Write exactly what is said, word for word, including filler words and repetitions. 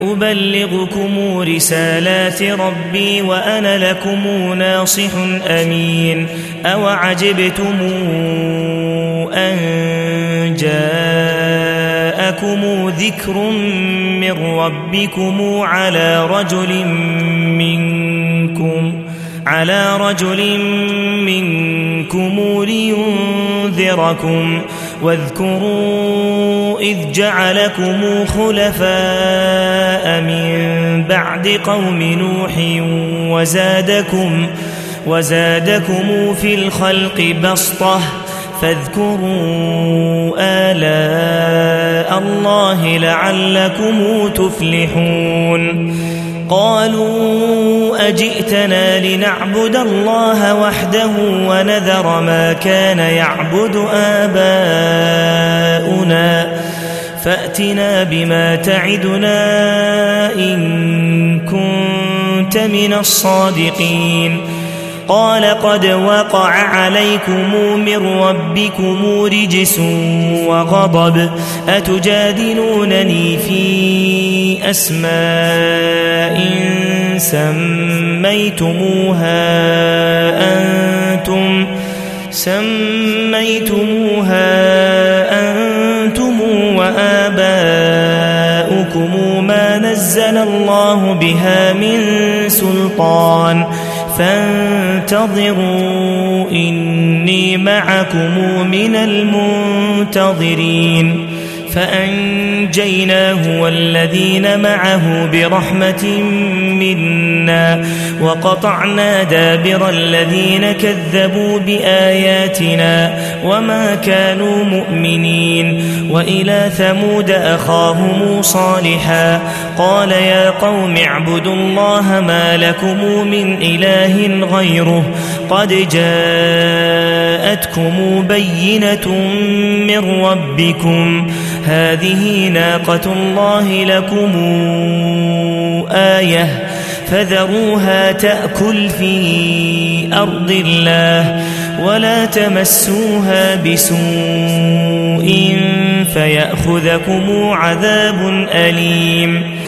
أبلغكم رسالات ربي وأنا لكم ناصح أمين أوعجبتم أن جاءكم ذكر من ربكم على رجل منكم على رجل منكم لينذركم واذكروا إذ جعلكم خلفاء من بعد قوم نوح وزادكم, وزادكم في الخلق بسطة فاذكروا آلاء الله لعلكم تفلحون قالوا أجئتنا لنعبد الله وحده ونذر ما كان يعبد آباؤنا فأتنا بما تعدنا إن كنت من الصادقين قال قد وقع عليكم من ربكم رجس وغضب أتجادلونني في أسماء سميتموها أنتم سميتموها أنتم وآباؤكم ما نزل الله بها من سلطان فانتظروا إني معكم من المنتظرين فأنجيناه والذين معه برحمة منا وقطعنا دابر الذين كذبوا بآياتنا وما كانوا مؤمنين وإلى ثمود أخاهم صالحا قال يا قوم اعبدوا الله ما لكم من إله غيره قد جاءتكم بينة من ربكم هذه ناقة الله لكم آية فذروها تأكل في أرض الله ولا تمسوها بسوء فيأخذكم عذاب أليم